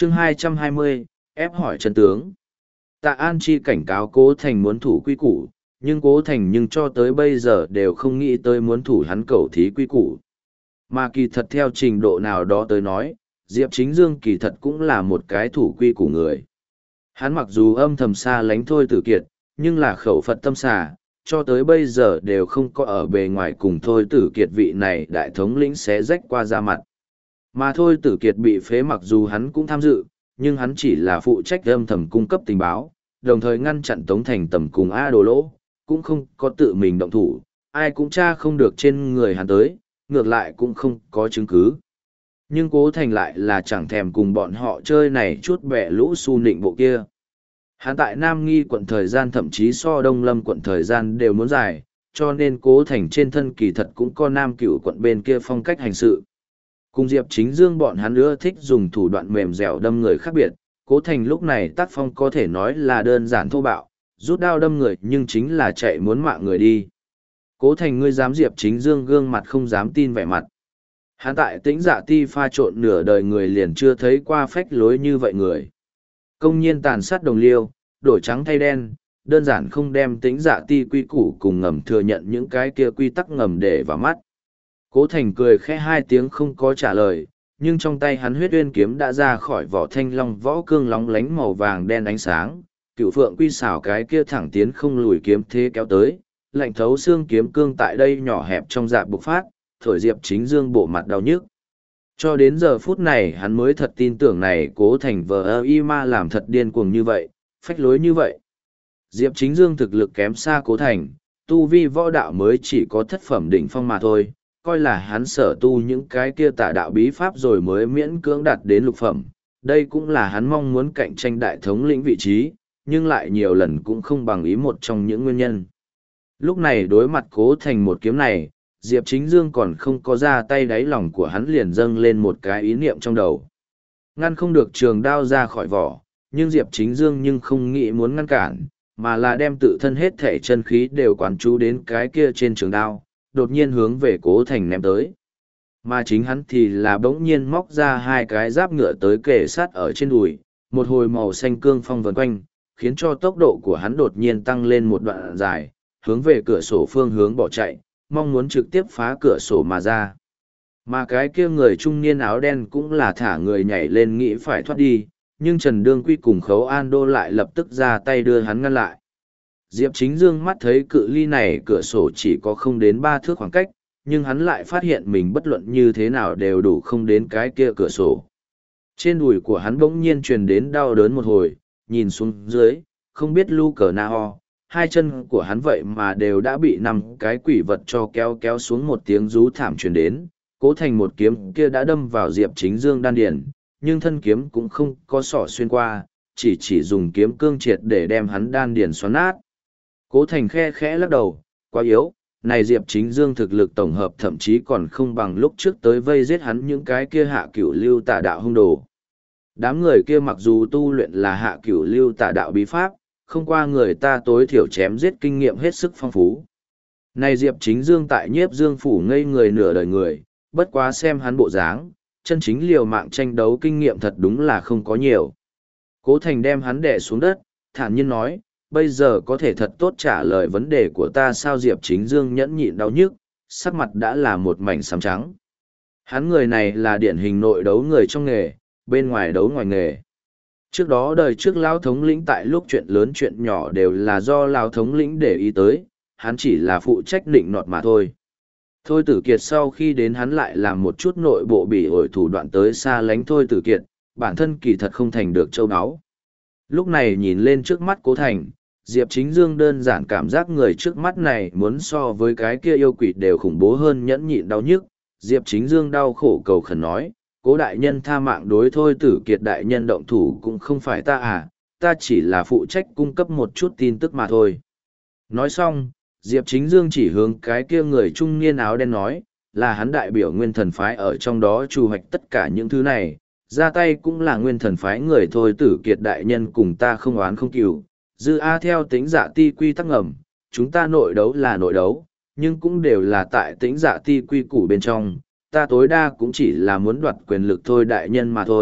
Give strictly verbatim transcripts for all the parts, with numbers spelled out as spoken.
chương hai trăm hai mươi, ép hỏi chân tướng. Tạ An Chi cảnh cáo Cố Thành muốn thủ quy củ, nhưng Cố Thành nhưng cho tới bây giờ đều không nghĩ tới muốn thủ hắn cầu thí quy củ. Mà kỳ thật theo trình độ nào đó tới nói, Diệp Chính Dương kỳ thật cũng là một cái thủ quy củ người. Hắn mặc dù âm thầm xa lánh Thôi Tử Kiệt, nhưng là khẩu Phật tâm xà, cho tới bây giờ đều không có ở bề ngoài cùng Thôi Tử Kiệt vị này đại thống lĩnh xé rách qua ra mặt. Mà Thôi Tử Kiệt bị phế mặc dù hắn cũng tham dự, nhưng hắn chỉ là phụ trách âm thầm cung cấp tình báo, đồng thời ngăn chặn Tống Thành Tầm cùng A Đồ Lỗ, cũng không có tự mình động thủ, ai cũng tra không được trên người hắn tới, ngược lại cũng không có chứng cứ. Nhưng Cố Thành lại là chẳng thèm cùng bọn họ chơi này chút bẻ lũ su nịnh bộ kia. Hắn tại Nam Nghi quận thời gian thậm chí so Đông Lâm quận thời gian đều muốn dài, cho nên Cố Thành trên thân kỳ thật cũng có Nam Cửu quận bên kia phong cách hành sự. Cùng Diệp Chính Dương bọn hắn ưa thích dùng thủ đoạn mềm dẻo đâm người khác biệt, Cố Thành lúc này tác phong có thể nói là đơn giản thô bạo, rút đao đâm người nhưng chính là chạy muốn mạng người đi. Cố Thành ngươi dám Diệp Chính Dương gương mặt không dám tin vẻ mặt. Hắn tại Tĩnh Dạ Ti pha trộn nửa đời người liền chưa thấy qua phách lối như vậy người. Công nhiên tàn sát đồng liêu, đổi trắng thay đen, đơn giản không đem Tĩnh Dạ Ti quy củ cùng ngầm thừa nhận những cái kia quy tắc ngầm để vào mắt. Cố Thành cười khẽ hai tiếng không có trả lời, nhưng trong tay hắn huyết uyên kiếm đã ra khỏi vỏ thanh long võ cương lóng lánh màu vàng đen ánh sáng, cựu phượng quy xảo cái kia thẳng tiến không lùi kiếm thế kéo tới, lạnh thấu xương kiếm cương tại đây nhỏ hẹp trong dạ bộc phát, thổi Diệp Chính Dương bộ mặt đau nhức. Cho đến giờ phút này hắn mới thật tin tưởng này Cố Thành vờ ơ y ma làm thật điên cuồng như vậy, phách lối như vậy. Diệp Chính Dương thực lực kém xa Cố Thành, tu vi võ đạo mới chỉ có thất phẩm đỉnh phong mà thôi, coi là hắn sở tu những cái kia tả đạo bí pháp rồi mới miễn cưỡng đạt đến lục phẩm. Đây cũng là hắn mong muốn cạnh tranh đại thống lĩnh vị trí, nhưng lại nhiều lần cũng không bằng ý một trong những nguyên nhân. Lúc này đối mặt Cố Thành một kiếm này, Diệp Chính Dương còn không có ra tay, đáy lòng của hắn liền dâng lên một cái ý niệm trong đầu. Ngăn không được trường đao ra khỏi vỏ, nhưng Diệp Chính Dương nhưng không nghĩ muốn ngăn cản, mà là đem tự thân hết thể chân khí đều quán chú đến cái kia trên trường đao, đột nhiên hướng về Cố Thành ném tới. Mà chính hắn thì là bỗng nhiên móc ra hai cái giáp ngựa tới kề sát ở trên đùi, một hồi màu xanh cương phong vần quanh, khiến cho tốc độ của hắn đột nhiên tăng lên một đoạn dài, hướng về cửa sổ phương hướng bỏ chạy, mong muốn trực tiếp phá cửa sổ mà ra. Mà cái kia người trung niên áo đen cũng là thả người nhảy lên nghĩ phải thoát đi, nhưng Trần Đương Quy cùng Khấu An Đô lại lập tức ra tay đưa hắn ngăn lại. Diệp Chính Dương mắt thấy cự ly này cửa sổ chỉ có không đến ba thước khoảng cách, nhưng hắn lại phát hiện mình bất luận như thế nào đều đủ không đến cái kia cửa sổ. Trên đùi của hắn bỗng nhiên truyền đến đau đớn một hồi, nhìn xuống dưới, không biết lu cờ na ho, hai chân của hắn vậy mà đều đã bị năm cái quỷ vật cho kéo kéo xuống, một tiếng rú thảm truyền đến. Cố Thành một kiếm kia đã đâm vào Diệp Chính Dương đan điền, nhưng thân kiếm cũng không có sỏ xuyên qua, chỉ chỉ dùng kiếm cương triệt để đem hắn đan điền xoắn nát. Cố Thành khe khẽ lắc đầu, quá yếu, này Diệp Chính Dương thực lực tổng hợp thậm chí còn không bằng lúc trước tới vây giết hắn những cái kia hạ cửu lưu tà đạo hung đồ. Đám người kia mặc dù tu luyện là hạ cửu lưu tà đạo bí pháp, không qua người ta tối thiểu chém giết kinh nghiệm hết sức phong phú. Này Diệp Chính Dương tại Nhiếp Dương phủ ngây người nửa đời người, bất quá xem hắn bộ dáng, chân chính liều mạng tranh đấu kinh nghiệm thật đúng là không có nhiều. Cố Thành đem hắn đè xuống đất, thản nhiên nói, bây giờ có thể thật tốt trả lời vấn đề của ta sao? Diệp Chính Dương nhẫn nhịn đau nhức, sắc mặt đã là một mảnh xám trắng. Hắn người này là điển hình nội đấu người trong nghề, bên ngoài đấu ngoài nghề. Trước đó đời trước Lão thống lĩnh tại lúc chuyện lớn chuyện nhỏ đều là do Lão thống lĩnh để ý tới, hắn chỉ là phụ trách định nọt mà thôi. Thôi Tử Kiệt sau khi đến hắn lại làm một chút nội bộ bị ổi thủ đoạn tới xa lánh Thôi Tử Kiệt, bản thân kỳ thật không thành được châu áo. Lúc này nhìn lên trước mắt Cố Thành, Diệp Chính Dương đơn giản cảm giác người trước mắt này muốn so với cái kia yêu quỷ đều khủng bố hơn, nhẫn nhịn đau nhức. Diệp Chính Dương đau khổ cầu khẩn nói, Cố đại nhân tha mạng đối Thôi Tử Kiệt đại nhân động thủ cũng không phải ta à, ta chỉ là phụ trách cung cấp một chút tin tức mà thôi. Nói xong, Diệp Chính Dương chỉ hướng cái kia người trung niên áo đen nói, là hắn đại biểu Nguyên Thần phái ở trong đó chủ hoạch tất cả những thứ này, ra tay cũng là Nguyên Thần phái người. Thôi Tử Kiệt đại nhân cùng ta không oán không cừu, dư a theo Tĩnh Dạ Ti quy tắc ngầm, chúng ta nội đấu là nội đấu, nhưng cũng đều là tại Tĩnh Dạ Ti quy củ bên trong, ta tối đa cũng chỉ là muốn đoạt quyền lực thôi đại nhân mà thôi,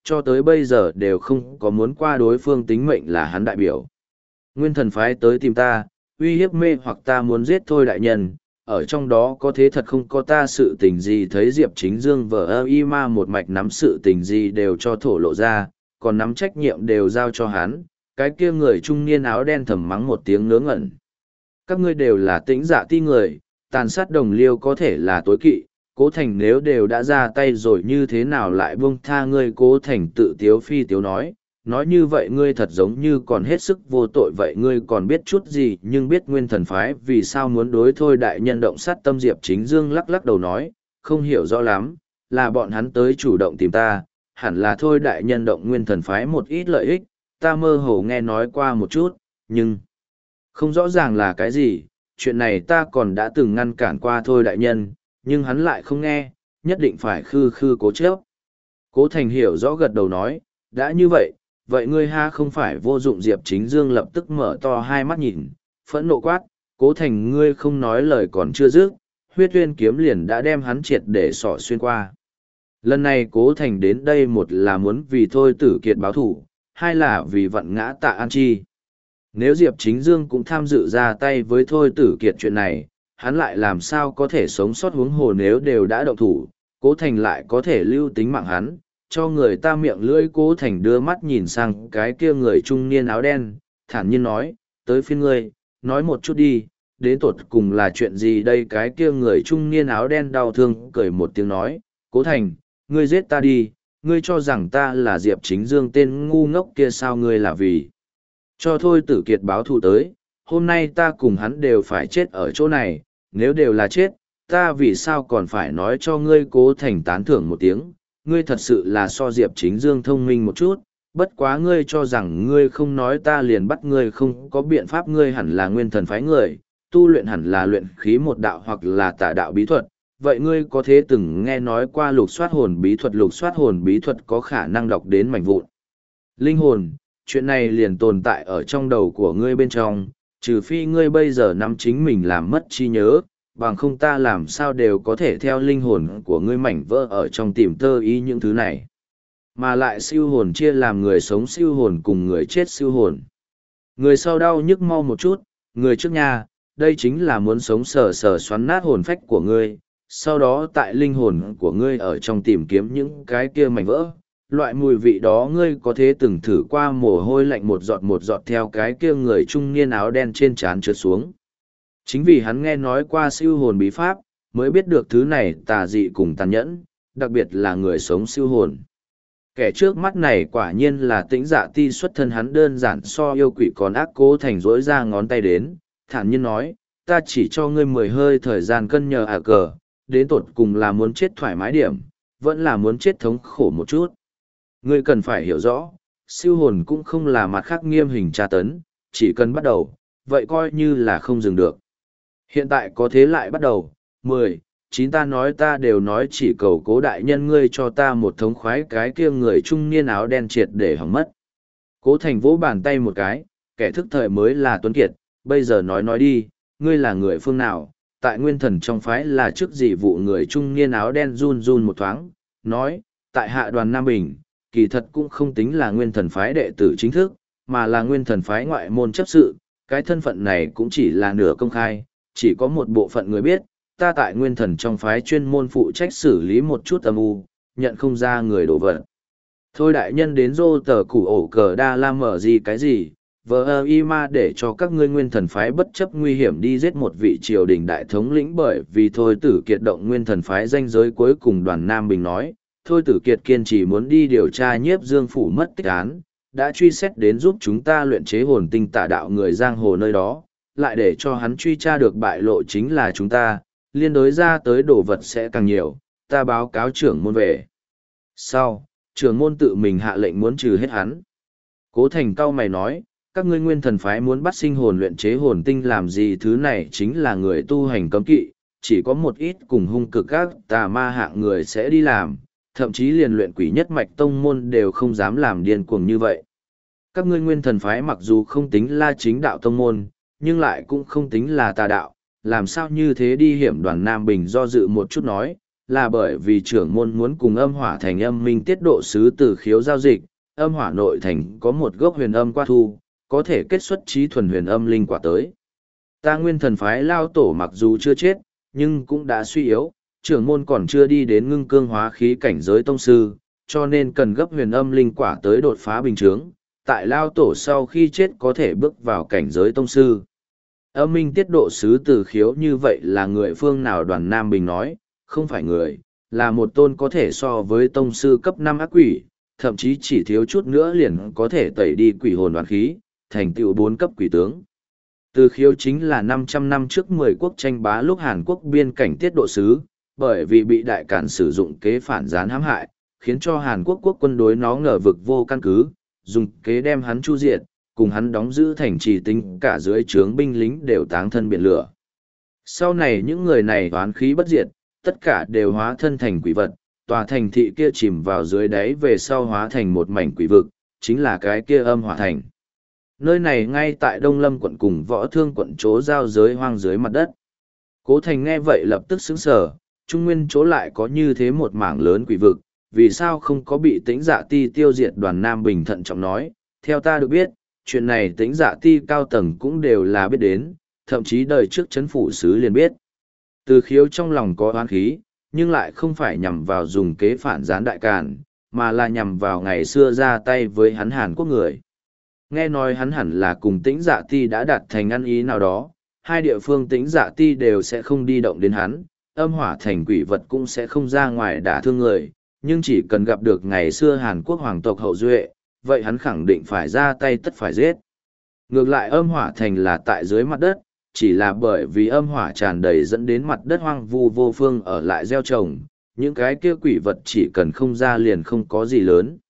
cho tới bây giờ đều không có muốn qua đối phương tính mệnh là hắn đại biểu. Nguyên thần phái tới tìm ta, uy hiếp mê hoặc ta muốn giết thôi đại nhân, ở trong đó có thế thật không có ta sự tình gì, thấy Diệp Chính Dương vờ ơ y ma một mạch nắm sự tình gì đều cho thổ lộ ra, còn nắm trách nhiệm đều giao cho hắn, cái kia người trung niên áo đen thầm mắng một tiếng ngớ ngẩn. Các ngươi đều là tĩnh dạ ti người, tàn sát đồng liêu có thể là tối kỵ, Cố Thành nếu đều đã ra tay rồi như thế nào lại buông tha ngươi. Cố Thành tự tiếu phi tiếu nói, nói như vậy ngươi thật giống như còn hết sức vô tội vậy. Ngươi còn biết chút gì nhưng biết nguyên thần phái vì sao muốn đối thôi đại nhân động sát tâm. Diệp Chính Dương lắc lắc đầu nói, không hiểu rõ lắm, là bọn hắn tới chủ động tìm ta, hẳn là thôi đại nhân động nguyên thần phái một ít lợi ích, ta mơ hồ nghe nói qua một chút, nhưng không rõ ràng là cái gì. Chuyện này ta còn đã từng ngăn cản qua thôi đại nhân, nhưng hắn lại không nghe, nhất định phải khư khư cố chấp. Cố Thành hiểu rõ gật đầu nói, đã như vậy, vậy ngươi ha không phải vô dụng. Diệp Chính Dương lập tức mở to hai mắt nhìn, phẫn nộ quát, Cố Thành ngươi không nói lời còn chưa dứt, huyết uyên kiếm liền đã đem hắn triệt để sỏ xuyên qua. Lần này Cố Thành đến đây một là muốn vì thôi tử kiệt báo thủ, hai là vì vận ngã Tạ An Chi. Nếu Diệp Chính Dương cũng tham dự ra tay với thôi tử kiệt chuyện này, hắn lại làm sao có thể sống sót, huống hồ nếu đều đã động thủ, Cố Thành lại có thể lưu tính mạng hắn, cho người ta miệng lưỡi. Cố Thành đưa mắt nhìn sang cái kia người trung niên áo đen, thản nhiên nói, tới phiên ngươi, nói một chút đi, đến tột cùng là chuyện gì đây. Cái kia người trung niên áo đen đau thương cười một tiếng nói, Cố Thành, ngươi giết ta đi, ngươi cho rằng ta là Diệp Chính Dương tên ngu ngốc kia sao? Ngươi là vì cho thôi tử kiệt báo thù tới, hôm nay ta cùng hắn đều phải chết ở chỗ này, nếu đều là chết, ta vì sao còn phải nói cho ngươi? Cố Thành tán thưởng một tiếng, ngươi thật sự là so Diệp Chính Dương thông minh một chút, bất quá ngươi cho rằng ngươi không nói ta liền bắt ngươi không có biện pháp. Ngươi hẳn là nguyên thần phái người, tu luyện hẳn là luyện khí một đạo hoặc là tà đạo bí thuật, vậy ngươi có thế từng nghe nói qua lục soát hồn bí thuật? Lục soát hồn bí thuật có khả năng đọc đến mảnh vụn linh hồn, chuyện này liền tồn tại ở trong đầu của ngươi bên trong, trừ phi ngươi bây giờ nắm chính mình làm mất trí nhớ, bằng không ta làm sao đều có thể theo linh hồn của ngươi mảnh vỡ ở trong tìm tơ ý những thứ này. Mà lại siêu hồn chia làm người sống siêu hồn cùng người chết siêu hồn. Người sau đau nhức mau một chút, người trước nha, đây chính là muốn sống sờ sờ xoắn nát hồn phách của ngươi, sau đó tại linh hồn của ngươi ở trong tìm kiếm những cái kia mảnh vỡ. Loại mùi vị đó ngươi có thế từng thử qua? Mồ hôi lạnh một giọt một giọt theo cái kia người trung niên áo đen trên trán trượt xuống. Chính vì hắn nghe nói qua siêu hồn bí pháp, mới biết được thứ này tà dị cùng tàn nhẫn, đặc biệt là người sống siêu hồn. Kẻ trước mắt này quả nhiên là Tĩnh Dạ Ti xuất thân, hắn đơn giản so yêu quỷ còn ác. Cố Thành rỗi ra ngón tay đến, thản nhiên nói, ta chỉ cho ngươi mười hơi thời gian cân nhờ à cờ, đến tột cùng là muốn chết thoải mái điểm, vẫn là muốn chết thống khổ một chút. Ngươi cần phải hiểu rõ, siêu hồn cũng không là mặt khác nghiêm hình tra tấn, chỉ cần bắt đầu, vậy coi như là không dừng được. Hiện tại có thế lại bắt đầu, mười, chín ta nói ta đều nói, chỉ cầu Cố đại nhân ngươi cho ta một thống khoái. Cái kia người trung niên áo đen triệt để hỏng mất. Cố Thành vỗ bàn tay một cái, kẻ thức thời mới là tuấn kiệt, bây giờ nói nói đi, ngươi là người phương nào, tại nguyên thần trong phái là chức gì vụ? Người trung niên áo đen run run một thoáng, nói, tại hạ Đoàn Nam Bình, kỳ thật cũng không tính là nguyên thần phái đệ tử chính thức, mà là nguyên thần phái ngoại môn chấp sự, cái thân phận này cũng chỉ là nửa công khai, chỉ có một bộ phận người biết, ta tại nguyên thần trong phái chuyên môn phụ trách xử lý một chút âm u, nhận không ra người đổ vật. Thôi đại nhân đến rô tờ củ ổ cờ đa la mở gì cái gì, vờ ơ y ma để cho các ngươi nguyên thần phái bất chấp nguy hiểm đi giết một vị triều đình đại thống lĩnh, bởi vì thôi tử kiệt động nguyên thần phái danh giới cuối cùng. Đoàn Nam Bình nói, thôi tử kiệt kiên trì muốn đi điều tra Nhiếp Dương phủ mất tích án, đã truy xét đến giúp chúng ta luyện chế hồn tinh tà đạo người giang hồ nơi đó, lại để cho hắn truy tra được bại lộ chính là chúng ta, liên đối ra tới đồ vật sẽ càng nhiều, ta báo cáo trưởng môn về. Sau, trưởng môn tự mình hạ lệnh muốn trừ hết hắn. Cố Thành cao mày nói, các ngươi nguyên thần phái muốn bắt sinh hồn luyện chế hồn tinh làm gì? Thứ này chính là người tu hành cấm kỵ, chỉ có một ít cùng hung cực các tà ma hạng người sẽ đi làm, thậm chí liền luyện quỷ nhất mạch tông môn đều không dám làm điên cuồng như vậy. Các ngươi nguyên thần phái mặc dù không tính là chính đạo tông môn, nhưng lại cũng không tính là tà đạo, làm sao như thế đi hiểm? Đoàn Nam Bình do dự một chút nói, là bởi vì trưởng môn muốn cùng âm hỏa thành âm minh tiết độ sứ từ khiếu giao dịch, âm hỏa nội thành có một gốc huyền âm qua thu, có thể kết xuất trí thuần huyền âm linh quả tới. Ta nguyên thần phái lao tổ mặc dù chưa chết, nhưng cũng đã suy yếu, trưởng môn còn chưa đi đến ngưng cương hóa khí cảnh giới tông sư, cho nên cần gấp huyền âm linh quả tới đột phá bình chướng, tại lao tổ sau khi chết có thể bước vào cảnh giới tông sư. Âm minh tiết độ sứ từ khiếu như vậy là người phương nào? Đoàn Nam Bình nói, không phải người, là một tôn có thể so với tông sư cấp năm ác quỷ, thậm chí chỉ thiếu chút nữa liền có thể tẩy đi quỷ hồn oán khí, thành tựu bốn cấp quỷ tướng. Từ khiếu chính là năm trăm năm trước mười quốc tranh bá lúc Hàn Quốc biên cảnh tiết độ sứ, bởi vì bị đại cản sử dụng kế phản gián hãm hại, khiến cho Hàn Quốc quốc quân đối nó ngờ vực vô căn cứ, dùng kế đem hắn chu diệt, cùng hắn đóng giữ thành trì tính cả dưới trướng binh lính đều táng thân biển lửa. Sau này những người này oán khí bất diệt, tất cả đều hóa thân thành quỷ vật, tòa thành thị kia chìm vào dưới đáy về sau hóa thành một mảnh quỷ vực, chính là cái kia âm hỏa thành. Nơi này ngay tại Đông Lâm quận cùng Võ Thương quận chỗ giao giới hoang dưới mặt đất. Cố Thành nghe vậy lập tức sững sờ, Trung Nguyên chỗ lại có như thế một mảng lớn quỷ vực, vì sao không có bị Tĩnh Dạ Ti tiêu diệt? Đoàn Nam Bình thận trọng nói, theo ta được biết, chuyện này Tĩnh Dạ Ti cao tầng cũng đều là biết đến, thậm chí đời trước chấn phủ sứ liền biết. Từ khiếu trong lòng có oán khí, nhưng lại không phải nhằm vào dùng kế phản gián đại càn, mà là nhằm vào ngày xưa ra tay với hắn Hàn Quốc người. Nghe nói hắn hẳn là cùng Tĩnh Dạ Ti đã đạt thành ăn ý nào đó, hai địa phương Tĩnh Dạ Ti đều sẽ không đi động đến hắn, âm hỏa thành quỷ vật cũng sẽ không ra ngoài đả thương người, nhưng chỉ cần gặp được ngày xưa Hàn Quốc hoàng tộc hậu duệ, vậy hắn khẳng định phải ra tay tất phải giết. Ngược lại âm hỏa thành là tại dưới mặt đất, chỉ là bởi vì âm hỏa tràn đầy dẫn đến mặt đất hoang vu vô phương ở lại gieo trồng, những cái kia quỷ vật chỉ cần không ra liền không có gì lớn.